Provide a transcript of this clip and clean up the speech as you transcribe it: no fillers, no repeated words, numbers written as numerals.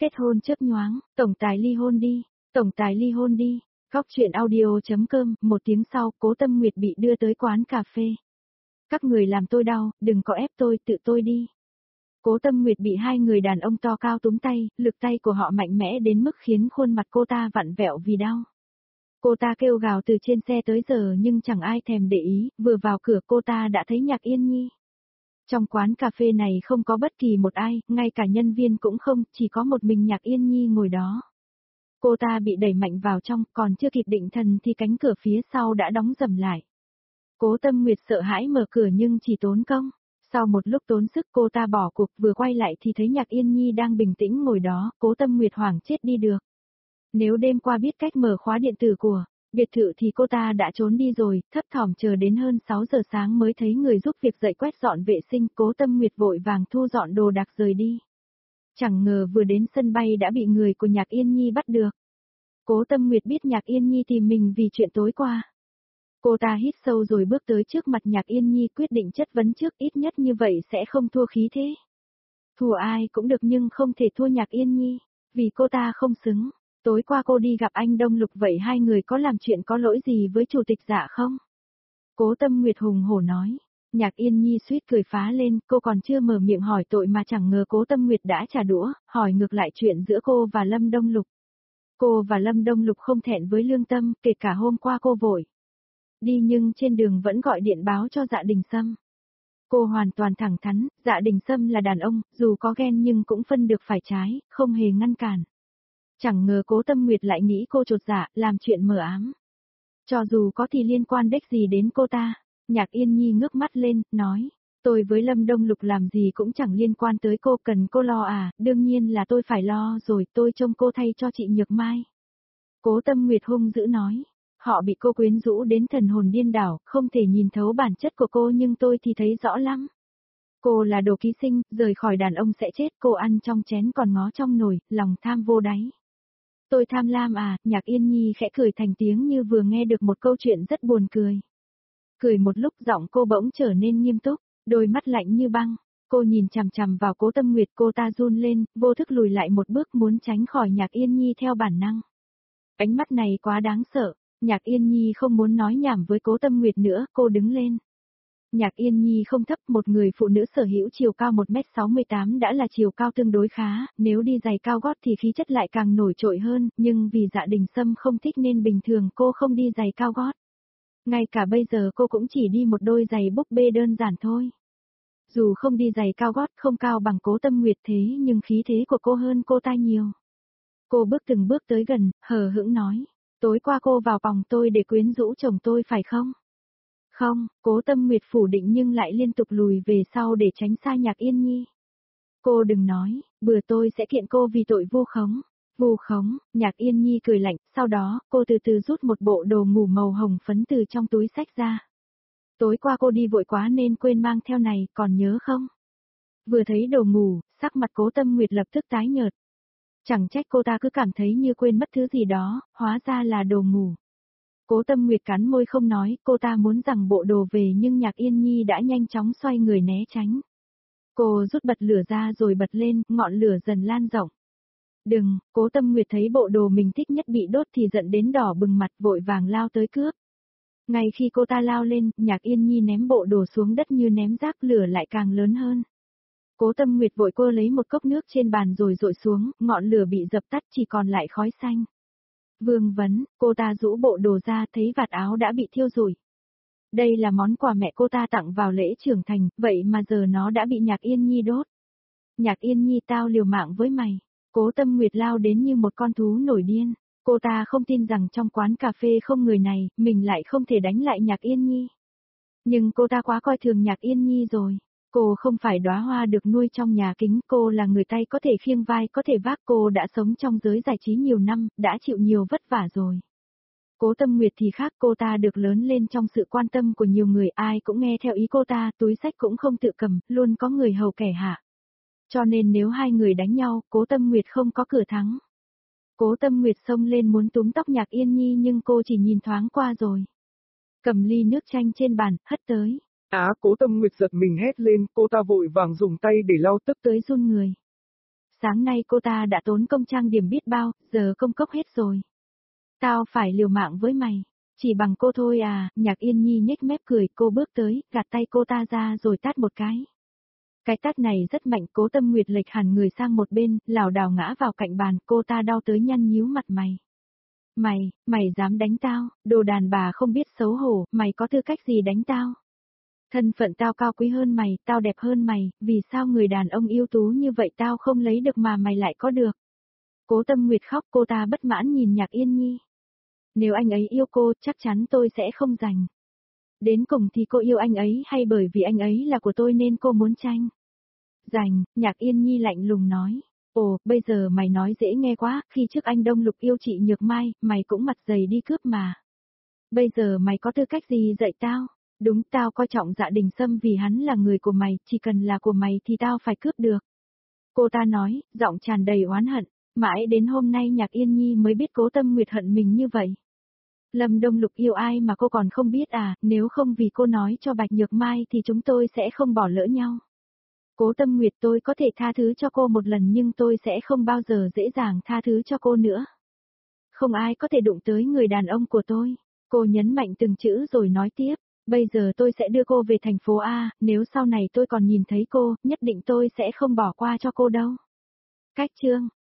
Kết hôn chớp nhoáng, tổng tài ly hôn đi, tổng tài ly hôn đi. Góc chuyện audio.com, một tiếng sau, Cố Tâm Nguyệt bị đưa tới quán cà phê. Các người làm tôi đau, đừng có ép tôi, tự tôi đi. Cố Tâm Nguyệt bị hai người đàn ông to cao túm tay, lực tay của họ mạnh mẽ đến mức khiến khuôn mặt cô ta vặn vẹo vì đau. Cô ta kêu gào từ trên xe tới giờ nhưng chẳng ai thèm để ý, vừa vào cửa cô ta đã thấy Nhạc Yên Nhi. Trong quán cà phê này không có bất kỳ một ai, ngay cả nhân viên cũng không, chỉ có một mình Nhạc Yên Nhi ngồi đó. Cô ta bị đẩy mạnh vào trong, còn chưa kịp định thần thì cánh cửa phía sau đã đóng rầm lại. Cố Tâm Nguyệt sợ hãi mở cửa nhưng chỉ tốn công. Sau một lúc tốn sức cô ta bỏ cuộc, vừa quay lại thì thấy Nhạc Yên Nhi đang bình tĩnh ngồi đó, Cố Tâm Nguyệt hoảng chết đi được. Nếu đêm qua biết cách mở khóa điện tử của biệt thự thì cô ta đã trốn đi rồi, thấp thỏm chờ đến hơn 6 giờ sáng mới thấy người giúp việc dậy quét dọn vệ sinh, Cố Tâm Nguyệt vội vàng thu dọn đồ đạc rời đi. Chẳng ngờ vừa đến sân bay đã bị người của Nhạc Yên Nhi bắt được. Cố Tâm Nguyệt biết Nhạc Yên Nhi tìm mình vì chuyện tối qua. Cô ta hít sâu rồi bước tới trước mặt Nhạc Yên Nhi quyết định chất vấn trước, ít nhất như vậy sẽ không thua khí thế. Thua ai cũng được nhưng không thể thua Nhạc Yên Nhi, vì cô ta không xứng. Tối qua cô đi gặp anh Đông Lục, vậy hai người có làm chuyện có lỗi gì với chủ tịch Dạ không? Cố Tâm Nguyệt hùng hổ nói. Nhạc Yên Nhi suýt cười phá lên, cô còn chưa mở miệng hỏi tội mà chẳng ngờ Cố Tâm Nguyệt đã trả đũa, hỏi ngược lại chuyện giữa cô và Lâm Đông Lục. Cô và Lâm Đông Lục không thẹn với lương tâm, kể cả hôm qua cô vội đi nhưng trên đường vẫn gọi điện báo cho Dạ Đình Sâm. Cô hoàn toàn thẳng thắn, Dạ Đình Sâm là đàn ông, dù có ghen nhưng cũng phân được phải trái, không hề ngăn cản. Chẳng ngờ Cố Tâm Nguyệt lại nghĩ cô chột dạ, làm chuyện mờ ám. Cho dù có thì liên quan đếch gì đến cô ta. Nhạc Yên Nhi ngước mắt lên, nói, tôi với Lâm Đông Lục làm gì cũng chẳng liên quan tới cô, cần cô lo à, đương nhiên là tôi phải lo rồi, tôi trông cô thay cho chị Nhược Mai. Cố Tâm Nguyệt hung dữ nói, họ bị cô quyến rũ đến thần hồn điên đảo, không thể nhìn thấu bản chất của cô nhưng tôi thì thấy rõ lắm. Cô là đồ ký sinh, rời khỏi đàn ông sẽ chết, cô ăn trong chén còn ngó trong nồi, lòng tham vô đáy. Tôi tham lam à, Nhạc Yên Nhi khẽ cười thành tiếng như vừa nghe được một câu chuyện rất buồn cười. Cười một lúc giọng cô bỗng trở nên nghiêm túc, đôi mắt lạnh như băng. Cô nhìn chằm chằm vào Cố Tâm Nguyệt, cô ta run lên, vô thức lùi lại một bước muốn tránh khỏi Nhạc Yên Nhi theo bản năng. Ánh mắt này quá đáng sợ, Nhạc Yên Nhi không muốn nói nhảm với Cố Tâm Nguyệt nữa, cô đứng lên. Nhạc Yên Nhi không thấp, một người phụ nữ sở hữu chiều cao 1m68 đã là chiều cao tương đối khá, nếu đi giày cao gót thì khí chất lại càng nổi trội hơn, nhưng vì Dạ Đình Sâm không thích nên bình thường cô không đi giày cao gót. Ngay cả bây giờ cô cũng chỉ đi một đôi giày búp bê đơn giản thôi. Dù không đi giày cao gót không cao bằng Cố Tâm Nguyệt thế nhưng khí thế của cô hơn cô ta nhiều. Cô bước từng bước tới gần, hờ hững nói, tối qua cô vào phòng tôi để quyến rũ chồng tôi phải không? Không, Cố Tâm Nguyệt phủ định nhưng lại liên tục lùi về sau để tránh xa Nhạc Yên Nhi. Cô đừng nói, bữa tôi sẽ kiện cô vì tội vu khống. Vu khống, Nhạc Yên Nhi cười lạnh, sau đó, cô từ từ rút một bộ đồ ngủ màu hồng phấn từ trong túi xách ra. Tối qua cô đi vội quá nên quên mang theo này, còn nhớ không? Vừa thấy đồ ngủ, sắc mặt Cố Tâm Nguyệt lập tức tái nhợt. Chẳng trách cô ta cứ cảm thấy như quên mất thứ gì đó, hóa ra là đồ ngủ. Cố Tâm Nguyệt cắn môi không nói, cô ta muốn giằng bộ đồ về nhưng Nhạc Yên Nhi đã nhanh chóng xoay người né tránh. Cô rút bật lửa ra rồi bật lên, ngọn lửa dần lan rộng. Đừng, Cố Tâm Nguyệt thấy bộ đồ mình thích nhất bị đốt thì giận đến đỏ bừng mặt, vội vàng lao tới cướp. Ngay khi cô ta lao lên, Nhạc Yên Nhi ném bộ đồ xuống đất như ném rác, lửa lại càng lớn hơn. Cố Tâm Nguyệt vội cô lấy một cốc nước trên bàn rồi dội xuống, ngọn lửa bị dập tắt chỉ còn lại khói xanh. Vương vấn, cô ta rũ bộ đồ ra thấy vạt áo đã bị thiêu rụi. Đây là món quà mẹ cô ta tặng vào lễ trưởng thành, vậy mà giờ nó đã bị Nhạc Yên Nhi đốt. Nhạc Yên Nhi, tao liều mạng với mày. Cố Tâm Nguyệt lao đến như một con thú nổi điên. Cô ta không tin rằng trong quán cà phê không người này, mình lại không thể đánh lại Nhạc Yên Nhi. Nhưng cô ta quá coi thường Nhạc Yên Nhi rồi. Cô không phải đóa hoa được nuôi trong nhà kính, cô là người tay có thể khiêng vai có thể vác, cô đã sống trong giới giải trí nhiều năm, đã chịu nhiều vất vả rồi. Cố Tâm Nguyệt thì khác, cô ta được lớn lên trong sự quan tâm của nhiều người, ai cũng nghe theo ý cô ta, túi xách cũng không tự cầm, luôn có người hầu kẻ hạ. Cho nên nếu hai người đánh nhau, Cố Tâm Nguyệt không có cửa thắng. Cố Tâm Nguyệt xông lên muốn túm tóc Nhạc Yên Nhi nhưng cô chỉ nhìn thoáng qua rồi. Cầm ly nước chanh trên bàn, hất tới. Cố Tâm Nguyệt giật mình hét lên, cô ta vội vàng dùng tay để lau tức tới run người. Sáng nay cô ta đã tốn công trang điểm biết bao, giờ công cốc hết rồi. Tao phải liều mạng với mày. Chỉ bằng cô thôi à, Nhạc Yên Nhi nhếch mép cười, cô bước tới, gạt tay cô ta ra rồi tát một cái. Cái tát này rất mạnh, Cố Tâm Nguyệt lệch hẳn người sang một bên, lảo đảo ngã vào cạnh bàn, cô ta đau tới nhăn nhíu mặt mày. Mày dám đánh tao, đồ đàn bà không biết xấu hổ, mày có tư cách gì đánh tao? Thân phận tao cao quý hơn mày, tao đẹp hơn mày, vì sao người đàn ông ưu tú như vậy tao không lấy được mà mày lại có được? Cố Tâm Nguyệt khóc, cô ta bất mãn nhìn Nhạc Yên Nhi. Nếu anh ấy yêu cô, chắc chắn tôi sẽ không giành. Đến cùng thì cô yêu anh ấy hay bởi vì anh ấy là của tôi nên cô muốn tranh? Giành, Nhạc Yên Nhi lạnh lùng nói. Ồ, bây giờ mày nói dễ nghe quá, khi trước anh Đông Lục yêu chị Nhược Mai, mày cũng mặt dày đi cướp mà. Bây giờ mày có tư cách gì dạy tao? Đúng, tao coi trọng Dạ Đình Sâm vì hắn là người của mày, chỉ cần là của mày thì tao phải cướp được. Cô ta nói, giọng tràn đầy oán hận, mãi đến hôm nay Nhạc Yên Nhi mới biết Cố Tâm Nguyệt hận mình như vậy. Lâm Đông Lục yêu ai mà cô còn không biết à, nếu không vì cô nói cho Bạch Nhược Mai thì chúng tôi sẽ không bỏ lỡ nhau. Cố Tâm Nguyệt, tôi có thể tha thứ cho cô một lần nhưng tôi sẽ không bao giờ dễ dàng tha thứ cho cô nữa. Không ai có thể đụng tới người đàn ông của tôi. Cô nhấn mạnh từng chữ rồi nói tiếp, bây giờ tôi sẽ đưa cô về thành phố A, nếu sau này tôi còn nhìn thấy cô, nhất định tôi sẽ không bỏ qua cho cô đâu. Cách chương